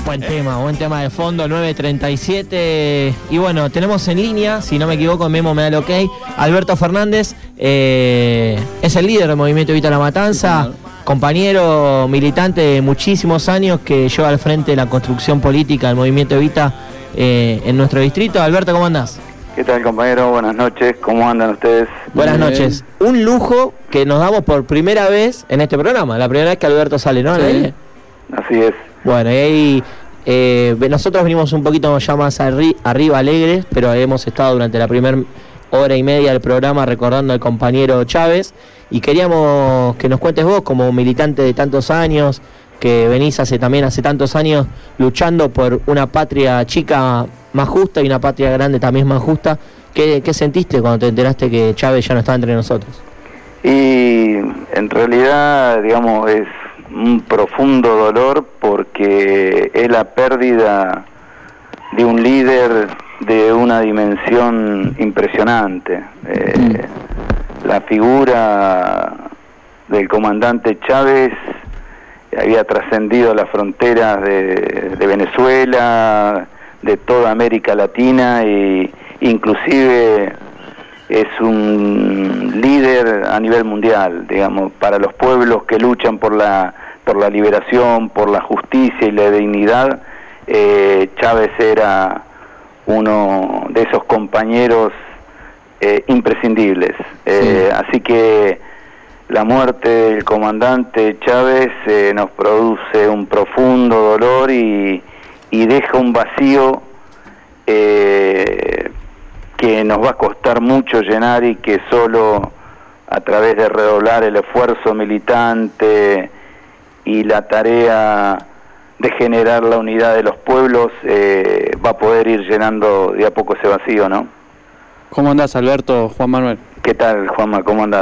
Buen tema de fondo, 9:37. Y bueno, tenemos en línea, si no me equivoco, Memo me da el ok, Alberto Fernández, es el líder del Movimiento Evita la Matanza, compañero militante de muchísimos años que lleva al frente la construcción política del Movimiento Evita en nuestro distrito. Alberto, ¿cómo andás? ¿Qué tal, compañero? Buenas noches, ¿cómo andan ustedes? Buenas noches. Un lujo que nos damos por primera vez en este programa, la primera vez que Alberto sale, ¿no? Sí. Así es. Bueno, y ahí nosotros venimos un poquito ya más arriba alegres, pero hemos estado durante la primera hora y media del programa recordando al compañero Chávez y queríamos que nos cuentes vos, como militante de tantos años, que venís hace tantos años luchando por una patria chica más justa y una patria grande también más justa. ¿Qué sentiste cuando te enteraste que Chávez ya no estaba entre nosotros? Y en realidad, digamos, es un profundo dolor porque es la pérdida de un líder de una dimensión impresionante. La figura del comandante Chávez había trascendido las fronteras de Venezuela, de toda América Latina, e inclusive es un líder a nivel mundial, digamos, para los pueblos que luchan por la liberación, por la justicia y la dignidad. Chávez era uno de esos compañeros imprescindibles. Así que la muerte del comandante Chávez nos produce un profundo dolor y deja un vacío que nos va a costar mucho llenar y que solo a través de redoblar el esfuerzo militante y la tarea de generar la unidad de los pueblos va a poder ir llenando de a poco ese vacío, ¿no? ¿Cómo andás, Alberto? Juan Manuel. ¿Qué tal, Juanma? ¿Cómo andás?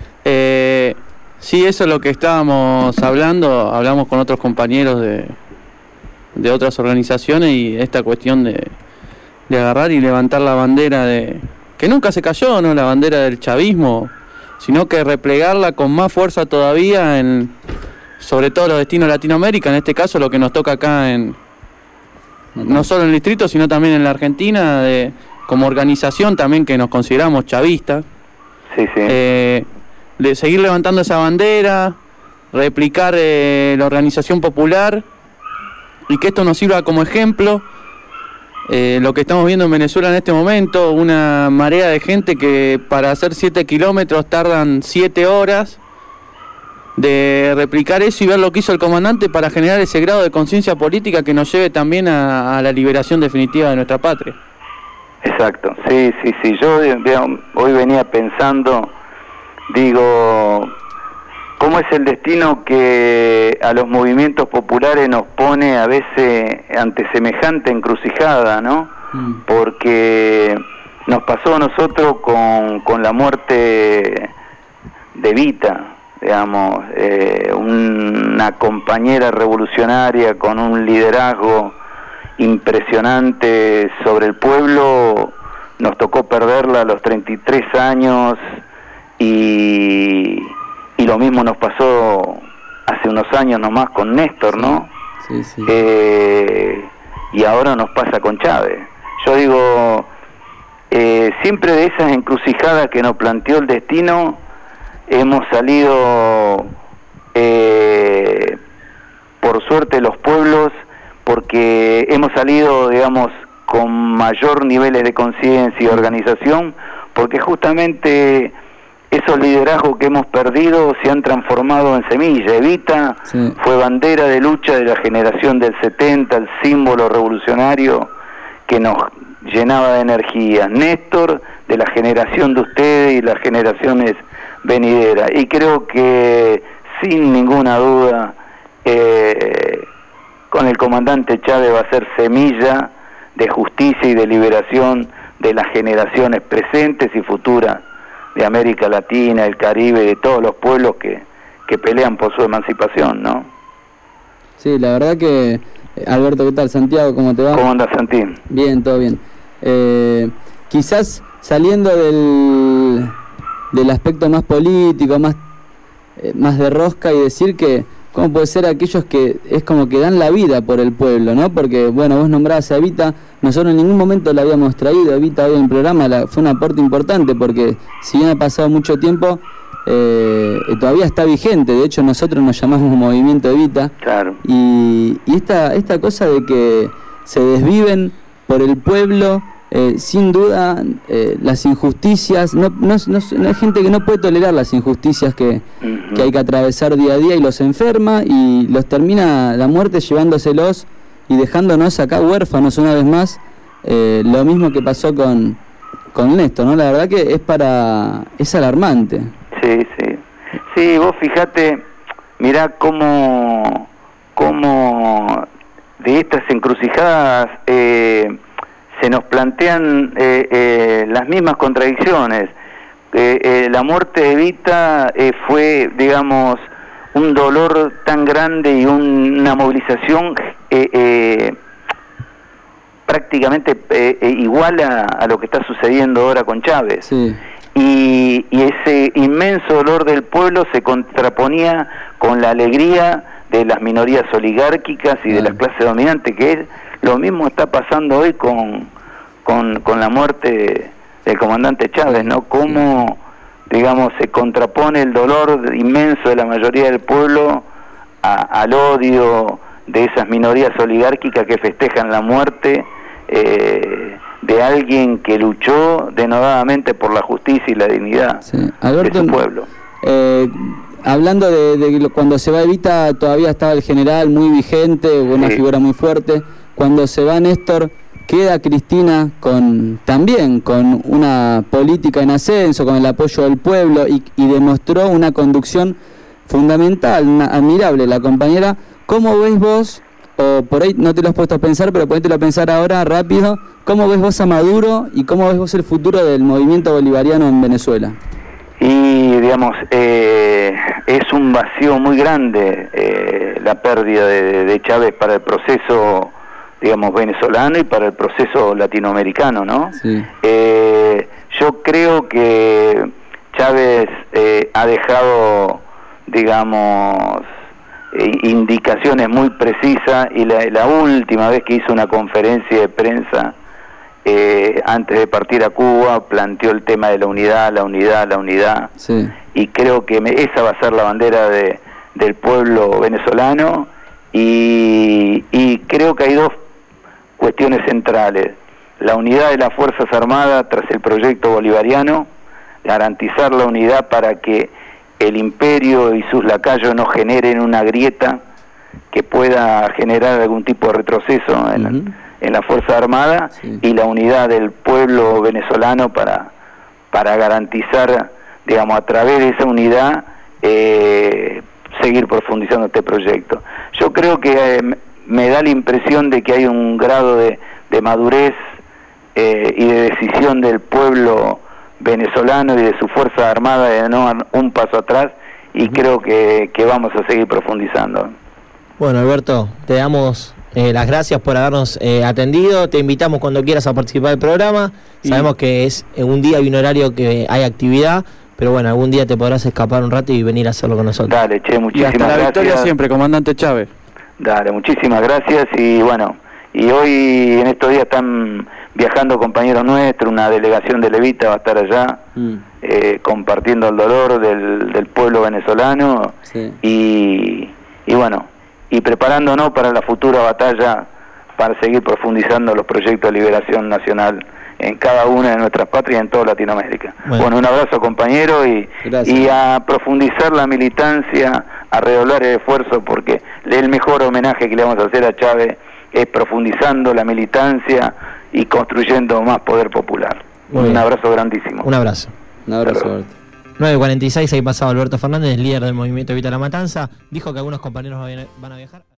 Sí, eso es lo que estábamos hablando, hablamos con otros compañeros de otras organizaciones y esta cuestión de agarrar y levantar la bandera que nunca se cayó, ¿no? La bandera del chavismo, sino que replegarla con más fuerza todavía sobre todo los destinos de Latinoamérica, en este caso lo que nos toca acá no solo en el distrito, sino también en la Argentina, como organización también que nos consideramos chavistas. Sí, sí. De seguir levantando esa bandera, replicar la organización popular y que esto nos sirva como ejemplo. Lo que estamos viendo en Venezuela en este momento, una marea de gente que para hacer 7 kilómetros tardan 7 horas, de replicar eso y ver lo que hizo el comandante para generar ese grado de conciencia política que nos lleve también a la liberación definitiva de nuestra patria. Exacto, sí. Yo hoy venía pensando, digo, ¿cómo es el destino que a los movimientos populares nos pone a veces ante semejante encrucijada, ¿no? Porque nos pasó a nosotros con la muerte de Evita, digamos, una compañera revolucionaria con un liderazgo impresionante sobre el pueblo. Nos tocó perderla a los 33 años y lo mismo nos pasó hace unos años nomás con Néstor, ¿no? Sí. Y ahora nos pasa con Chávez. Yo digo, siempre de esas encrucijadas que nos planteó el destino, hemos salido, por suerte, los pueblos, porque hemos salido, digamos, con mayor niveles de conciencia y organización, porque justamente esos liderazgos que hemos perdido se han transformado en semilla. Evita fue bandera de lucha de la generación del 70, el símbolo revolucionario que nos llenaba de energía. Néstor, de la generación de ustedes y las generaciones venideras. Y creo que, sin ninguna duda, con el comandante Chávez va a ser semilla de justicia y de liberación de las generaciones presentes y futuras de América Latina, el Caribe, de todos los pueblos que pelean por su emancipación, ¿no? Sí, la verdad que... Alberto, ¿qué tal? Santiago, ¿cómo te va? ¿Cómo andas, Santi? Bien, todo bien. Quizás saliendo del aspecto más político, más de rosca, y decir que ¿cómo puede ser aquellos que es como que dan la vida por el pueblo, ¿no? Porque, bueno, vos nombrabas a Evita, nosotros en ningún momento la habíamos traído, Evita hoy en el programa, fue un aporte importante, porque si bien ha pasado mucho tiempo, todavía está vigente. De hecho, nosotros nos llamamos Movimiento Evita. Claro. Y esta cosa de que se desviven por el pueblo, sin duda, las injusticias, no hay gente que no puede tolerar las injusticias que hay que atravesar día a día, y los enferma y los termina la muerte llevándoselos y dejándonos acá huérfanos una vez más. Lo mismo que pasó con Néstor, ¿no? La verdad que es alarmante. Sí, vos fijate, mirá cómo de estas encrucijadas se nos plantean las mismas contradicciones. La muerte de Evita fue, digamos, un dolor tan grande y una movilización prácticamente igual a lo que está sucediendo ahora con Chávez. Sí. Y ese inmenso dolor del pueblo se contraponía con la alegría de las minorías oligárquicas y de las clases dominantes, que es lo mismo está pasando hoy con la muerte del comandante Chávez, ¿no? Cómo, digamos, se contrapone el dolor inmenso de la mayoría del pueblo al odio de esas minorías oligárquicas que festejan la muerte de alguien que luchó denodadamente por la justicia y la dignidad Alberto, de su pueblo. Hablando de cuando se va Evita, todavía estaba el general muy vigente, una figura muy fuerte. Cuando se va Néstor, queda Cristina también con una política en ascenso, con el apoyo del pueblo, y demostró una conducción fundamental, admirable. La compañera, ¿cómo ves vos? O por ahí no te lo has puesto a pensar, pero ponértelo a pensar ahora rápido. ¿Cómo ves vos a Maduro y cómo ves vos el futuro del movimiento bolivariano en Venezuela? Y, digamos, es un vacío muy grande la pérdida de Chávez para el proceso, digamos, venezolano y para el proceso latinoamericano, ¿no? Sí. Yo creo que Chávez ha dejado, digamos, indicaciones muy precisas, y la última vez que hizo una conferencia de prensa antes de partir a Cuba planteó el tema de la unidad, sí. Y creo que esa va a ser la bandera del pueblo venezolano, y creo que hay dos cuestiones centrales: la unidad de las Fuerzas Armadas tras el proyecto bolivariano, garantizar la unidad para que el imperio y sus lacayos no generen una grieta que pueda generar algún tipo de retroceso en la Fuerza Armada, sí. Y la unidad del pueblo venezolano para garantizar, digamos, a través de esa unidad seguir profundizando este proyecto. Yo creo que me da la impresión de que hay un grado de madurez y de decisión del pueblo venezolano y de su Fuerza Armada de no dar un paso atrás, y creo que vamos a seguir profundizando. Bueno, Alberto, te damos las gracias por habernos atendido. Te invitamos cuando quieras a participar del programa. Sabemos que es un día y un horario que hay actividad, pero bueno, algún día te podrás escapar un rato y venir a hacerlo con nosotros. Dale, che, muchísimas gracias. Y hasta la victoria siempre, comandante Chávez. Dale, muchísimas gracias. Y bueno, y hoy en estos días están viajando compañeros nuestros, una delegación de Evita va a estar allá compartiendo el dolor del pueblo venezolano, sí. y bueno, y preparándonos para la futura batalla, para seguir profundizando los proyectos de liberación nacional en cada una de nuestras patrias, en toda Latinoamérica. Bueno, un abrazo, compañero, y a profundizar la militancia, a redoblar el esfuerzo, porque el mejor homenaje que le vamos a hacer a Chávez es profundizando la militancia y construyendo más poder popular. Un abrazo grandísimo. Un abrazo. Un abrazo, Alberto. 9:46, ahí pasaba Alberto Fernández, líder del movimiento Evita la Matanza. Dijo que algunos compañeros van a viajar.